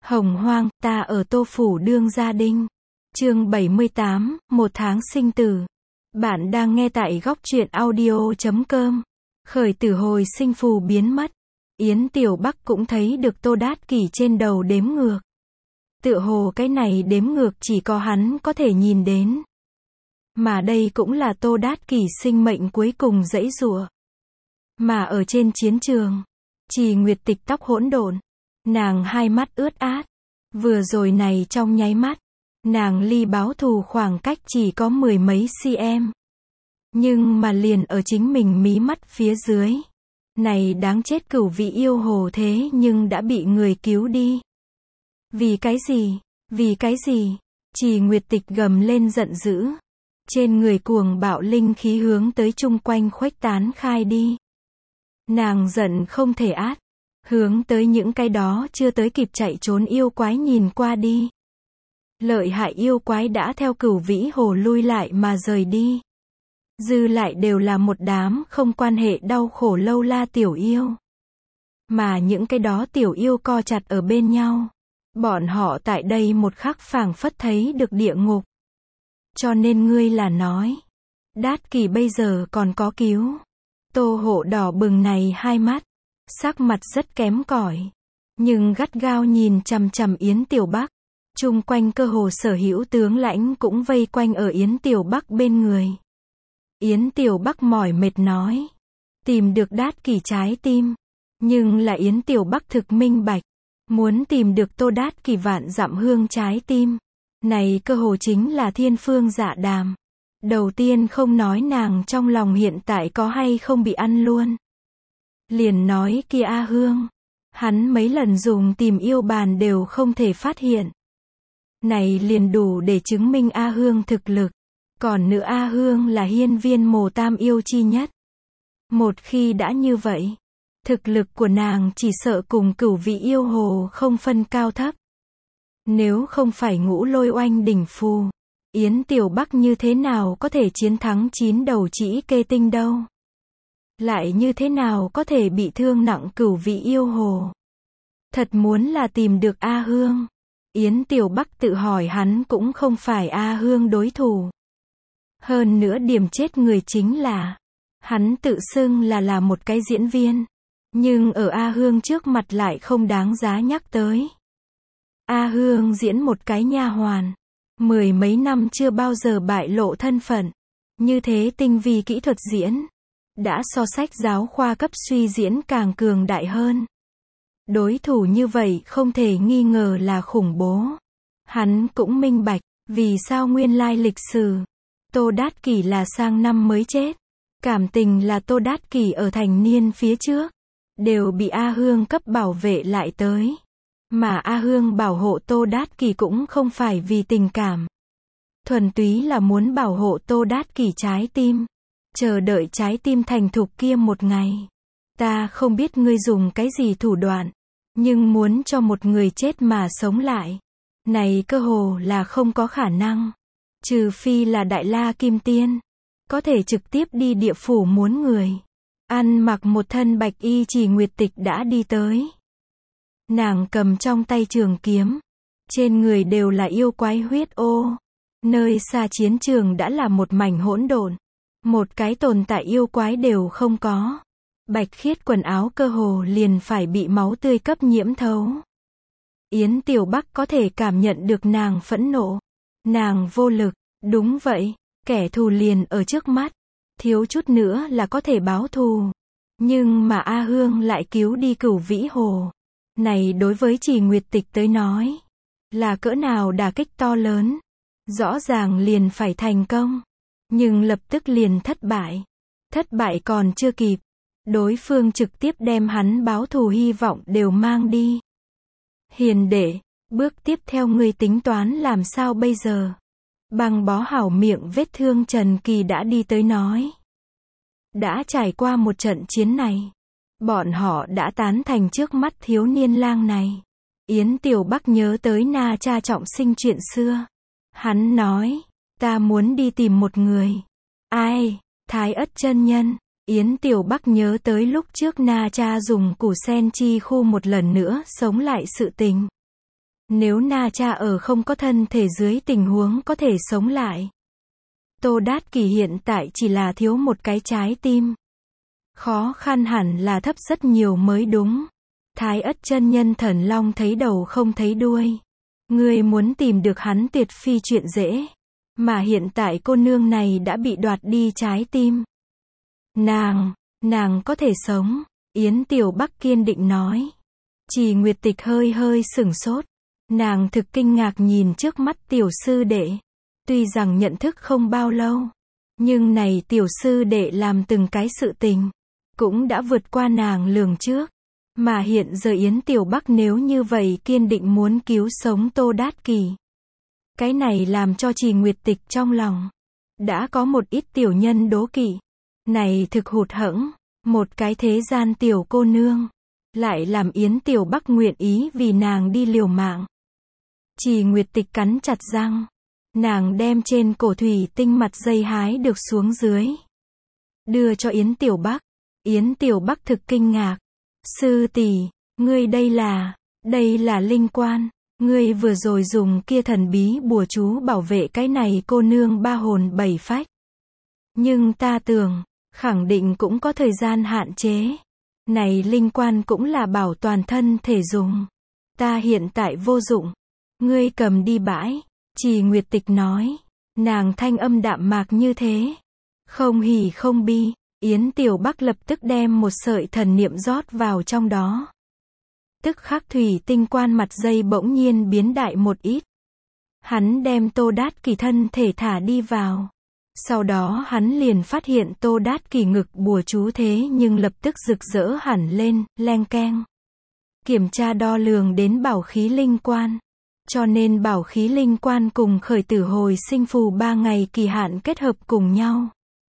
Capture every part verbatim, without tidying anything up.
Hồng hoang, ta ở Tô Phủ đương gia đinh. Chương bảy mươi tám, một tháng sinh tử. Bạn đang nghe tại góc truyện audio chấm com. Khởi tử hồi sinh phù biến mất. Yến Tiểu Bắc cũng thấy được Tô Đát Kỷ trên đầu đếm ngược. Tựa hồ cái này đếm ngược chỉ có hắn có thể nhìn đến. Mà đây cũng là Tô Đát Kỷ sinh mệnh cuối cùng giãy giụa. Mà ở trên chiến trường, Trì Nguyệt Tịch tóc hỗn độn, nàng hai mắt ướt át. Vừa rồi này trong nháy mắt, nàng ly báo thù khoảng cách chỉ có mười mấy cm. Nhưng mà liền ở chính mình mí mắt phía dưới. Này đáng chết cửu vị yêu hồ thế nhưng đã bị người cứu đi. Vì cái gì? Vì cái gì? Trì Nguyệt Tịch gầm lên giận dữ. Trên người cuồng bạo linh khí hướng tới chung quanh khuếch tán khai đi. Nàng giận không thể át. Hướng tới những cái đó chưa tới kịp chạy trốn yêu quái nhìn qua đi. Lợi hại yêu quái đã theo cửu vĩ hồ lui lại mà rời đi. Dư lại đều là một đám không quan hệ đau khổ lâu la tiểu yêu. Mà những cái đó tiểu yêu co chặt ở bên nhau. Bọn họ tại đây một khắc phảng phất thấy được địa ngục. Cho nên ngươi là nói. Đát Kỷ bây giờ còn có cứu. Tô Hộ đỏ bừng này hai mắt. Sắc mặt rất kém cỏi. Nhưng gắt gao nhìn chằm chằm Yến Tiểu Bắc. Chung quanh cơ hồ sở hữu tướng lãnh cũng vây quanh ở Yến Tiểu Bắc bên người. Yến Tiểu Bắc mỏi mệt nói. Tìm được Đát Kỷ trái tim. Nhưng là Yến Tiểu Bắc thực minh bạch. Muốn tìm được Tô Đát Kỷ vạn dặm hương trái tim. Này cơ hồ chính là thiên phương dạ đàm. Đầu tiên không nói nàng trong lòng hiện tại có hay không bị ăn luôn. Liền nói kia A Hương. Hắn mấy lần dùng tìm yêu bàn đều không thể phát hiện. Này liền đủ để chứng minh A Hương thực lực. Còn nữa A Hương là hiên viên mồ tam yêu chi nhất. Một khi đã như vậy, thực lực của nàng chỉ sợ cùng cửu vị yêu hồ không phân cao thấp. Nếu không phải ngũ lôi oanh đỉnh phù, Yến Tiểu Bắc như thế nào có thể chiến thắng chín đầu trĩ kê tinh đâu? Lại như thế nào có thể bị thương nặng cửu vị yêu hồ? Thật muốn là tìm được A Hương. Yến Tiểu Bắc tự hỏi hắn cũng không phải A Hương đối thủ. Hơn nữa điểm chết người chính là, hắn tự xưng là là một cái diễn viên. Nhưng ở A Hương trước mặt lại không đáng giá nhắc tới. A Hương diễn một cái nha hoàn. Mười mấy năm chưa bao giờ bại lộ thân phận. Như thế tinh vi kỹ thuật diễn. Đã so sách giáo khoa cấp suy diễn càng cường đại hơn. Đối thủ như vậy không thể nghi ngờ là khủng bố. Hắn cũng minh bạch, vì sao nguyên lai lịch sử. Tô Đát Kỷ là sang năm mới chết. Cảm tình là Tô Đát Kỷ ở thành niên phía trước. Đều bị A Hương cấp bảo vệ lại tới. Mà A Hương bảo hộ Tô Đát Kỷ cũng không phải vì tình cảm. Thuần túy là muốn bảo hộ Tô Đát Kỷ trái tim. Chờ đợi trái tim thành thục kia một ngày. Ta không biết ngươi dùng cái gì thủ đoạn. Nhưng muốn cho một người chết mà sống lại. Này cơ hồ là không có khả năng. Trừ phi là Đại La Kim Tiên. Có thể trực tiếp đi địa phủ muốn người. Ăn mặc một thân bạch y Trì Nguyệt Tịch đã đi tới. Nàng cầm trong tay trường kiếm. Trên người đều là yêu quái huyết ô. Nơi xa chiến trường đã là một mảnh hỗn độn. Một cái tồn tại yêu quái đều không có. Bạch khiết quần áo cơ hồ liền phải bị máu tươi cấp nhiễm thấu. Yến Tiểu Bắc có thể cảm nhận được nàng phẫn nộ. Nàng vô lực. Đúng vậy, kẻ thù liền ở trước mắt. Thiếu chút nữa là có thể báo thù. Nhưng mà A Hương lại cứu đi cửu vĩ hồ. Này đối với Trì Nguyệt Tịch tới nói. Là cỡ nào đả kích to lớn. Rõ ràng liền phải thành công. Nhưng lập tức liền thất bại. Thất bại còn chưa kịp. Đối phương trực tiếp đem hắn báo thù hy vọng đều mang đi. Hiền đệ, bước tiếp theo ngươi tính toán làm sao bây giờ? Băng bó hảo miệng vết thương Trần Kỳ đã đi tới nói. Đã trải qua một trận chiến này. Bọn họ đã tán thành trước mắt thiếu niên lang này. Yến Tiểu Bắc nhớ tới Na Cha trọng sinh chuyện xưa. Hắn nói, ta muốn đi tìm một người. Ai? Thái Ất chân nhân. Yến Tiểu Bắc nhớ tới lúc trước Na Cha dùng củ sen chi khu một lần nữa sống lại sự tình. Nếu Na Cha ở không có thân thể dưới tình huống có thể sống lại. Tô Đát Kỷ hiện tại chỉ là thiếu một cái trái tim. Khó khăn hẳn là thấp rất nhiều mới đúng. Thái Ất chân nhân Thần Long thấy đầu không thấy đuôi. Ngươi muốn tìm được hắn tuyệt phi chuyện dễ. Mà hiện tại cô nương này đã bị đoạt đi trái tim. Nàng, nàng có thể sống. Yến Tiểu Bắc kiên định nói. Trì Nguyệt Tịch hơi hơi sửng sốt. Nàng thực kinh ngạc nhìn trước mắt tiểu sư đệ. Tuy rằng nhận thức không bao lâu. Nhưng này tiểu sư đệ làm từng cái sự tình. Cũng đã vượt qua nàng lường trước. Mà hiện giờ Yến Tiểu Bắc nếu như vậy kiên định muốn cứu sống Tô Đát Kỷ. Cái này làm cho Trì Nguyệt Tịch trong lòng. Đã có một ít tiểu nhân đố kỵ. Này thực hụt hẫng. Một cái thế gian tiểu cô nương. Lại làm Yến Tiểu Bắc nguyện ý vì nàng đi liều mạng. Trì Nguyệt Tịch cắn chặt răng. Nàng đem trên cổ thủy tinh mặt dây hái được xuống dưới. Đưa cho Yến Tiểu Bắc. Yến Tiểu Bắc thực kinh ngạc. Sư tỷ, ngươi đây là, đây là linh quan. Ngươi vừa rồi dùng kia thần bí bùa chú bảo vệ cái này cô nương ba hồn bảy phách. Nhưng ta tưởng, khẳng định cũng có thời gian hạn chế. Này linh quan cũng là bảo toàn thân thể dùng. Ta hiện tại vô dụng. Ngươi cầm đi bãi. Trì Nguyệt Tịch nói. Nàng thanh âm đạm mạc như thế. Không hỉ không bi. Yến Tiểu Bắc lập tức đem một sợi thần niệm rót vào trong đó. Tức khắc thủy tinh quan mặt dây bỗng nhiên biến đại một ít. Hắn đem Tô Đát Kỷ thân thể thả đi vào. Sau đó hắn liền phát hiện Tô Đát Kỷ ngực bùa chú thế nhưng lập tức rực rỡ hẳn lên, leng keng. Kiểm tra đo lường đến bảo khí linh quan. Cho nên bảo khí linh quan cùng khởi tử hồi sinh phù ba ngày kỳ hạn kết hợp cùng nhau.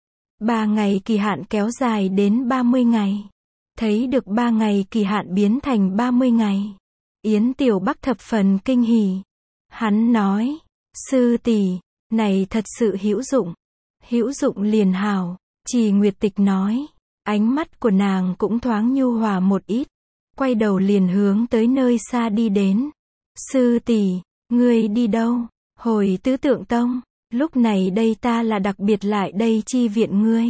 Ba ngày kỳ hạn kéo dài đến ba mươi ngày. Thấy được ba ngày kỳ hạn biến thành ba mươi ngày. Yến Tiểu Bắc thập phần kinh hỉ. Hắn nói, sư tỷ, này thật sự hữu dụng. Hữu dụng liền hào. Trì Nguyệt Tịch nói. Ánh mắt của nàng cũng thoáng nhu hòa một ít. Quay đầu liền hướng tới nơi xa đi đến. Sư tỷ, ngươi đi đâu? Hồi Tứ Tượng Tông. Lúc này đây ta là đặc biệt lại đây chi viện ngươi.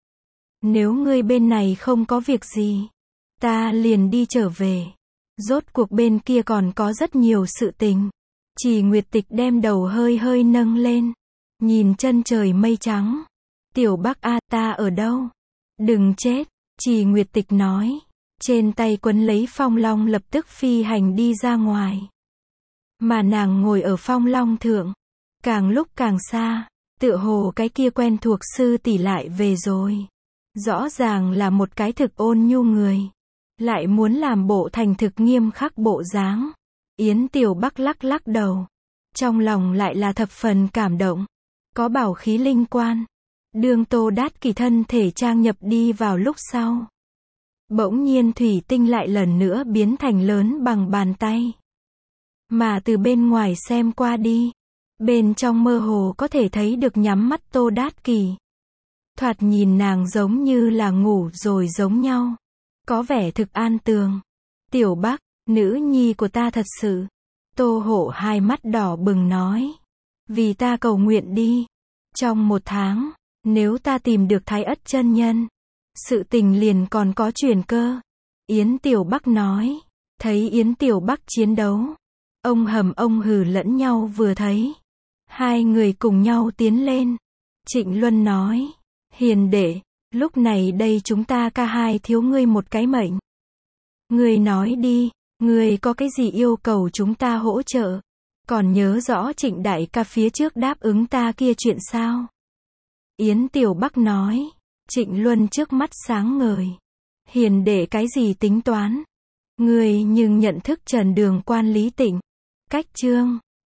Nếu ngươi bên này không có việc gì, ta liền đi trở về. Rốt cuộc bên kia còn có rất nhiều sự tình. Trì Nguyệt Tịch đem đầu hơi hơi nâng lên. Nhìn chân trời mây trắng. Tiểu Bắc a, ta ở đâu? Đừng chết. Trì Nguyệt Tịch nói. Trên tay quấn lấy phong long lập tức phi hành đi ra ngoài. Mà nàng ngồi ở phong long thượng. Càng lúc càng xa. Tựa hồ cái kia quen thuộc sư tỷ lại về rồi. Rõ ràng là một cái thực ôn nhu người. Lại muốn làm bộ thành thực nghiêm khắc bộ dáng. Yến Tiểu Bắc lắc lắc đầu. Trong lòng lại là thập phần cảm động. Có bảo khí linh quan. Đương Tô Đát Kỷ thân thể trang nhập đi vào lúc sau. Bỗng nhiên thủy tinh lại lần nữa biến thành lớn bằng bàn tay. Mà từ bên ngoài xem qua đi. Bên trong mơ hồ có thể thấy được nhắm mắt Tô Đát Kỷ. Thoạt nhìn nàng giống như là ngủ rồi giống nhau. Có vẻ thực an tường. Tiểu Bắc, nữ nhi của ta thật sự. Tô Hổ hai mắt đỏ bừng nói. Vì ta cầu nguyện đi. Trong một tháng, nếu ta tìm được Thái Ất chân nhân, sự tình liền còn có chuyển cơ. Yến Tiểu Bắc nói. Thấy Yến Tiểu Bắc chiến đấu. Ông hầm ông hừ lẫn nhau vừa thấy. Hai người cùng nhau tiến lên. Trịnh Luân nói. Hiền đệ, lúc này đây chúng ta ca hai thiếu ngươi một cái mệnh. Ngươi nói đi, ngươi có cái gì yêu cầu chúng ta hỗ trợ? Còn nhớ rõ Trịnh đại ca phía trước đáp ứng ta kia chuyện sao? Yến Tiểu Bắc nói. Trịnh Luân trước mắt sáng ngời. Hiền đệ cái gì tính toán? Ngươi nhưng nhận thức Trần Đường Quan Lý Tịnh. Cách chương